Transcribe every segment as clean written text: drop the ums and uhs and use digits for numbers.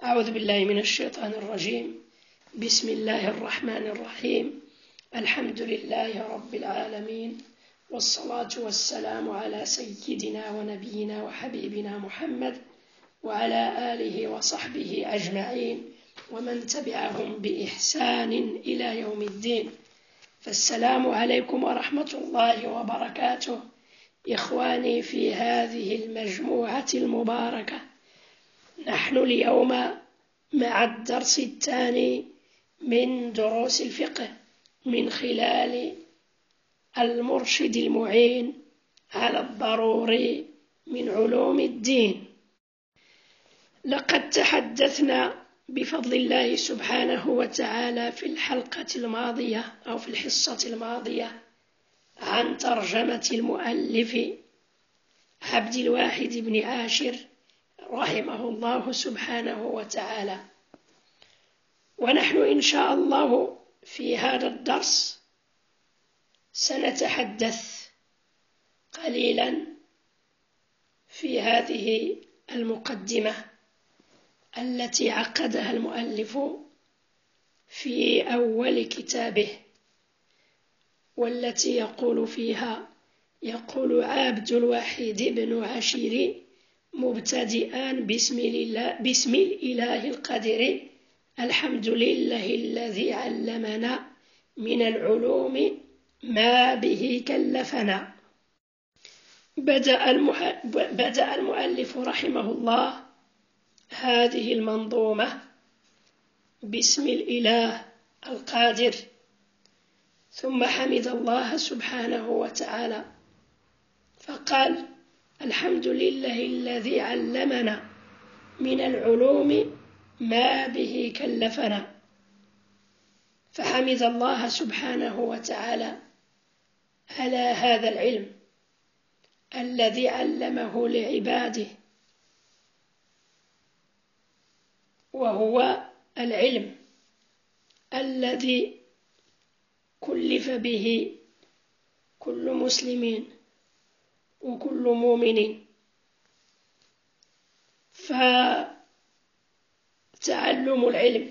أعوذ بالله من الشيطان الرجيم. بسم الله الرحمن الرحيم. الحمد لله رب العالمين، والصلاة والسلام على سيدنا ونبينا وحبيبنا محمد وعلى آله وصحبه أجمعين ومن تبعهم بإحسان إلى يوم الدين. فالسلام عليكم ورحمة الله وبركاته إخواني في هذه المجموعة المباركة. نحن اليوم مع الدرس الثاني من دروس الفقه من خلال المرشد المعين على الضروري من علوم الدين. لقد تحدثنا بفضل الله سبحانه وتعالى في الحلقة الماضية أو في الحصة الماضية عن ترجمة المؤلف عبد الواحد بن عاشر رحمه الله سبحانه وتعالى، ونحن إن شاء الله في هذا الدرس سنتحدث قليلا في هذه المقدمة التي عقدها المؤلف في أول كتابه، والتي يقول فيها عبد الواحد بن عاشر مبتدئا بسم الإله القدير الحمد لله الذي علمنا من العلوم ما به كلفنا. بدأ المؤلف رحمه الله هذه المنظومة باسم الإله القادر، ثم حمد الله سبحانه وتعالى فقال الحمد لله الذي علمنا من العلوم ما به كلفنا، فحمد الله سبحانه وتعالى على هذا العلم الذي علمه لعباده، وهو العلم الذي كلف به كل مسلم وكل مؤمن. فتعلم العلم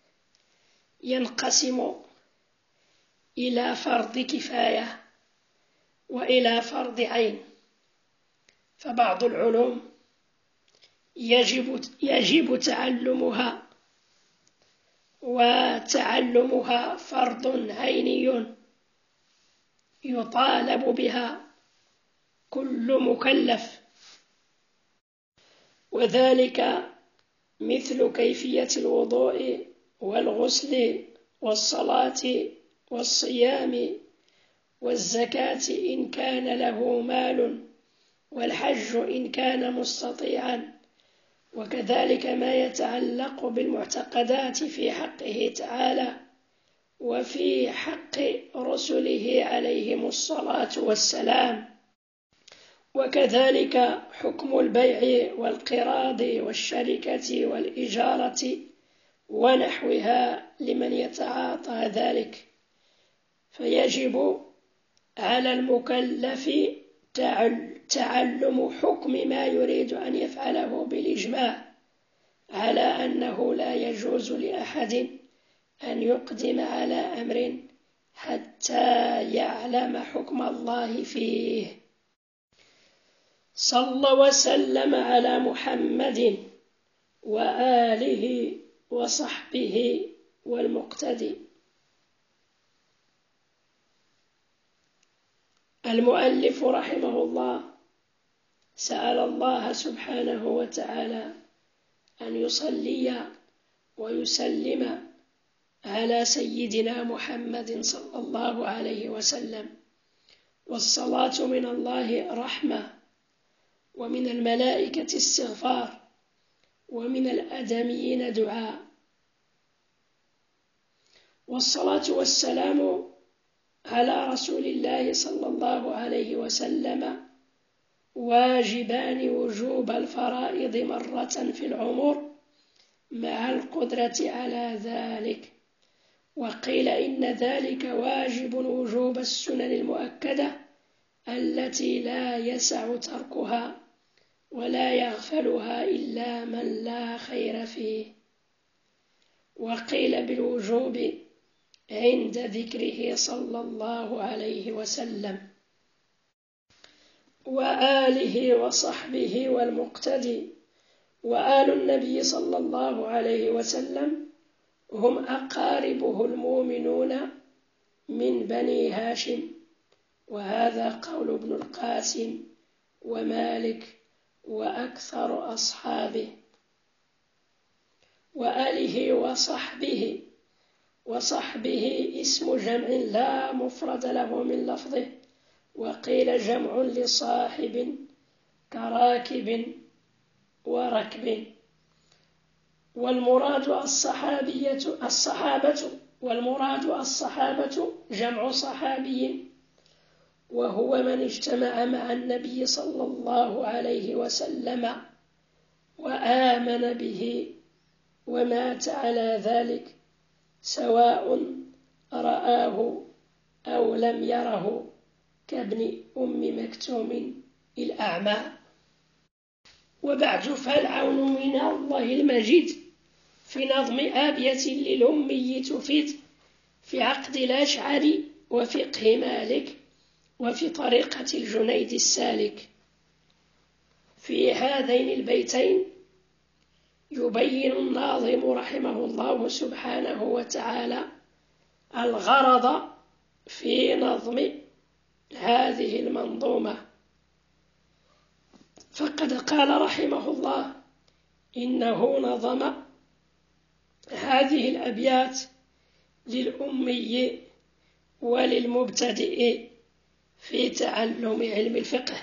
ينقسم إلى فرض كفاية وإلى فرض عين، فبعض العلوم يجب تعلمها، وتعلمها فرض عيني يطالب بها كل مكلف، وذلك مثل كيفية الوضوء والغسل والصلاة والصيام والزكاة إن كان له مال، والحج إن كان مستطيعا، وكذلك ما يتعلق بالمعتقدات في حقه تعالى وفي حق رسله عليهم الصلاة والسلام، وكذلك حكم البيع والقراض والشركة والإجارة ونحوها لمن يتعاطى ذلك. فيجب على المكلف تعلم حكم ما يريد أن يفعله بالإجماع على أنه لا يجوز لأحد أن يقدم على أمر حتى يعلم حكم الله فيه. صلى وسلم على محمد وآله وصحبه والمقتدي. المؤلف رحمه الله سأل الله سبحانه وتعالى أن يصلي ويسلم على سيدنا محمد صلى الله عليه وسلم، والصلاة من الله رحمة، ومن الملائكة استغفار، ومن الآدميين دعاء. والصلاة والسلام على رسول الله صلى الله عليه وسلم واجبان وجوب الفرائض مرة في العمر مع القدرة على ذلك، وقيل إن ذلك واجب وجوب السنن المؤكدة التي لا يسع تركها ولا يغفلها إلا من لا خير فيه. وقيل بالوجوب عند ذكره صلى الله عليه وسلم. وآله وصحبه والمقتدي. وآل النبي صلى الله عليه وسلم هم أقاربه المؤمنون من بني هاشم، وهذا قول ابن القاسم ومالك وأكثر أصحابه. وآله وصحبه، وصحبه اسم جمع لا مفرد له من لفظه، وقيل جمع لصاحب كراكب وركب. والمراد الصحابة جمع صحابي، وهو من اجتمع مع النبي صلى الله عليه وسلم وآمن به ومات على ذلك، سواء رآه أو لم يره، كابن أم مكتوم الأعمى. وبعد، فالعون من الله المجيد في نظم آبية للأمي تفيد في عقد الأشعري وفقه مالك وفي طريقة الجنيد السالك. في هذين البيتين يبين الناظم رحمه الله سبحانه وتعالى الغرض في نظم هذه المنظومة. فقد قال رحمه الله إنه نظم هذه الأبيات للأمي وللمبتدئ في تعلم علم الفقه.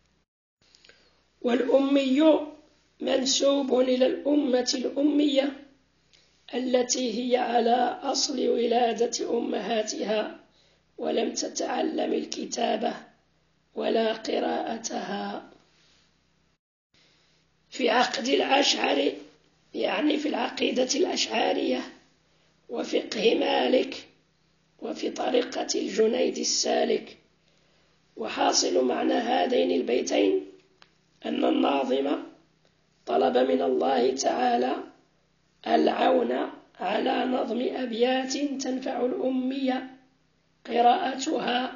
والأمي منسوب إلى الأمة الأمية التي هي على أصل ولادة أمهاتها ولم تتعلم الكتابة ولا قراءتها. في عقد الأشعري يعني في العقيدة الأشعرية وفقه مالك وفي طريقة الجنيد السالك. وحاصل معنى هذين البيتين أن الناظم طلب من الله تعالى العون على نظم أبيات تنفع الأمية قراءتها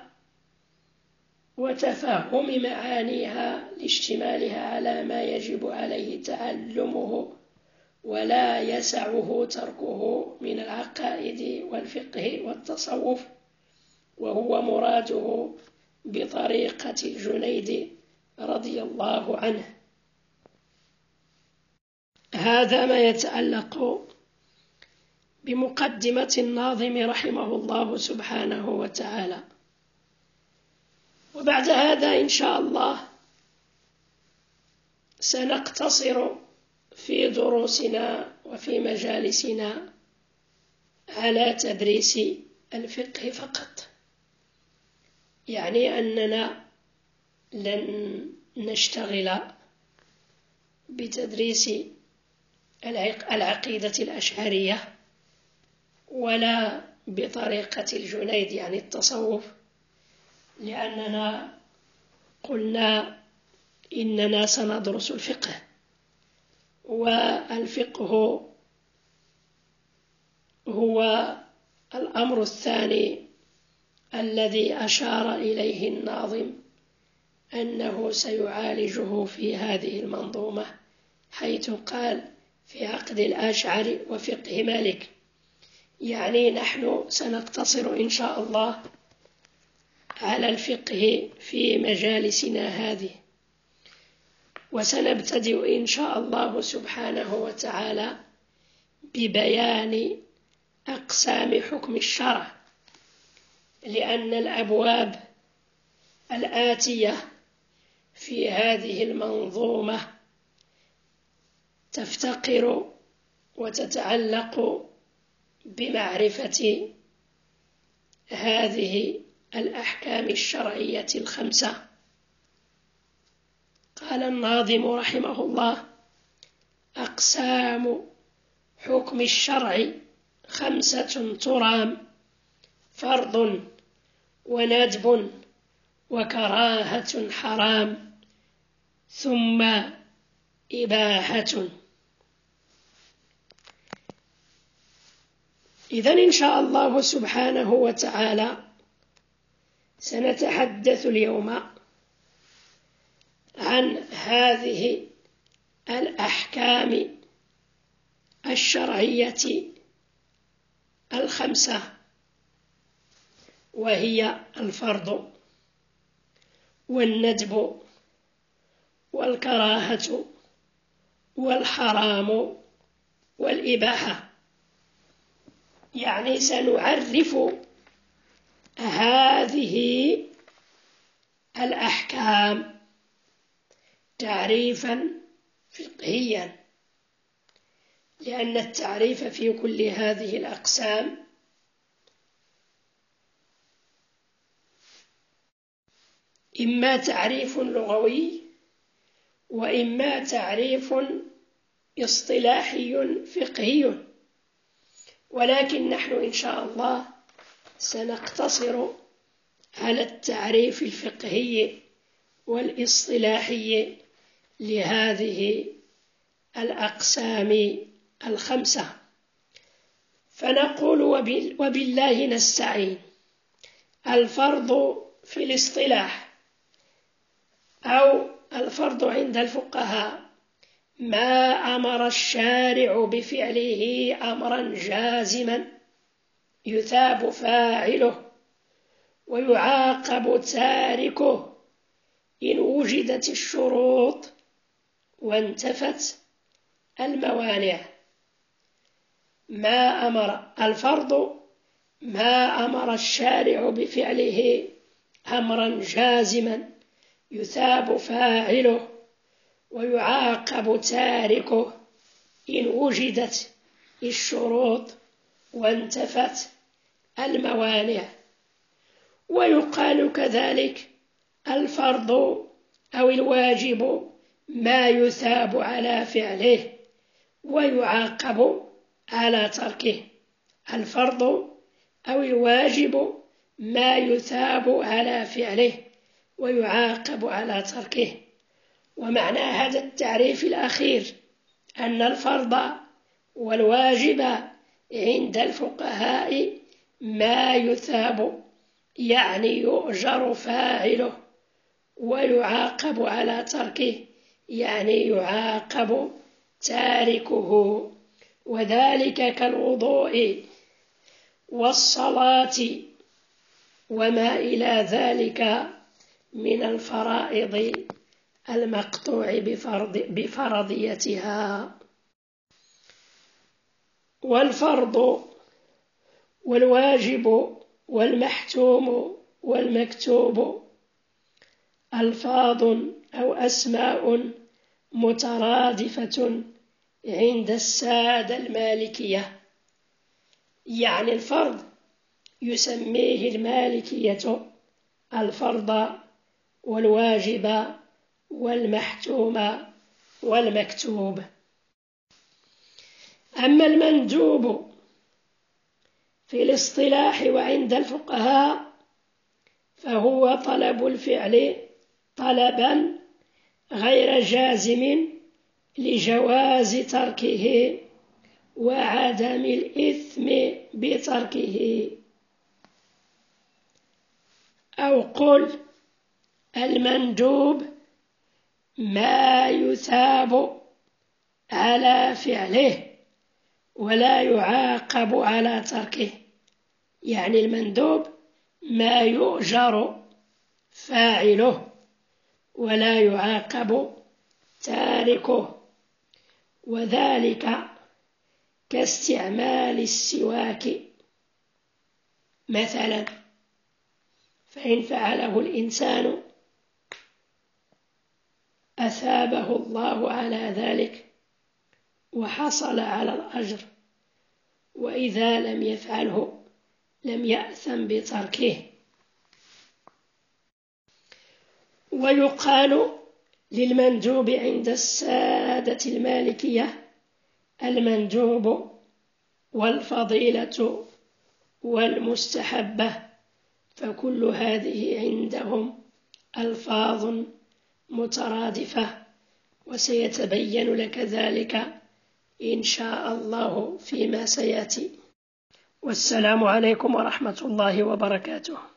وتفهم معانيها لاشتمالها على ما يجب عليه تعلمه ولا يسعه تركه من العقائد والفقه والتصوف، وهو مراده بطريقة الجنيد رضي الله عنه. هذا ما يتعلق بمقدمة الناظم رحمه الله سبحانه وتعالى. وبعد هذا إن شاء الله سنقتصر في دروسنا وفي مجالسنا على تدريس الفقه فقط، يعني أننا لن نشتغل بتدريس العقيدة الأشعرية ولا بطريقة الجنيد يعني التصوف، لأننا قلنا إننا سندرس الفقه، والفقه هو الأمر الثاني الذي أشار إليه الناظم أنه سيعالجه في هذه المنظومة، حيث قال في عقد الأشعري وفقه مالك. يعني نحن سنقتصر إن شاء الله على الفقه في مجالسنا هذه، وسنبتدئ إن شاء الله سبحانه وتعالى ببيان أقسام حكم الشرع، لأن الأبواب الآتية في هذه المنظومة تفتقر وتتعلق بمعرفة هذه الأحكام الشرعية الخمسة. قال الناظم رحمه الله: أقسام حكم الشرع 5 ترام: فرض وندب وكراهة حرام ثم إباحة. إذن إن شاء الله سبحانه وتعالى سنتحدث اليوم عن هذه الأحكام الشرعية الخمسة، وهي الفرض والندب والكراهة والحرام والإباحة. يعني سنعرف هذه الأحكام تعريفا فقهيا، لأن التعريف في كل هذه الأقسام إما تعريف لغوي وإما تعريف اصطلاحي فقهي، ولكن نحن إن شاء الله سنقتصر على التعريف الفقهي والاصطلاحي لهذه الأقسام الخمسة. فنقول وبالله نستعين. الفرض في الاصطلاح أو الفرض عند الفقهاء ما أمر الشارع بفعله أمرا جازما يثاب فاعله ويعاقب تاركه إن وجدت الشروط وانتفت الموانع. الفرض ما أمر الشارع بفعله أمرا جازما يثاب فاعله ويعاقب تاركه إن وجدت الشروط وانتفت الموانع. ويقال كذلك الفرض أو الواجب ما يثاب على فعله ويعاقب على تركه. الفرض أو الواجب ما يثاب على فعله ويعاقب على تركه. ومعنى هذا التعريف الأخير أن الفرض والواجب عند الفقهاء ما يثاب، يعني يؤجر فاعله، ويعاقب على تركه، يعني يعاقب تاركه، وذلك كالوضوء والصلاة وما إلى ذلك من الفرائض المقطوع بفرضيتها. والفرض والواجب والمحتوم والمكتوب ألفاظ أو أسماء مترادفة عند السادة المالكية. يعني الفرض يسميه المالكية الفرض والواجب والمحتوم والمكتوب. أما المندوب في الاصطلاح وعند الفقهاء فهو طلب الفعل طلبا غير جازم لجواز تركه وعدم الإثم بتركه. أو قل المندوب ما يثاب على فعله ولا يعاقب على تركه. يعني المندوب ما يؤجر فاعله ولا يعاقب تاركه، وذلك كاستعمال السواك مثلا، فإن فعله الإنسان أثابه الله على ذلك وحصل على الأجر، وإذا لم يفعله لم يأثم بتركه. ويقال للمندوب عند السادة المالكية المندوب والفضيلة والمستحبة، فكل هذه عندهم ألفاظ مترادفة، وسيتبين لك ذلك إن شاء الله فيما سيأتي. والسلام عليكم ورحمة الله وبركاته.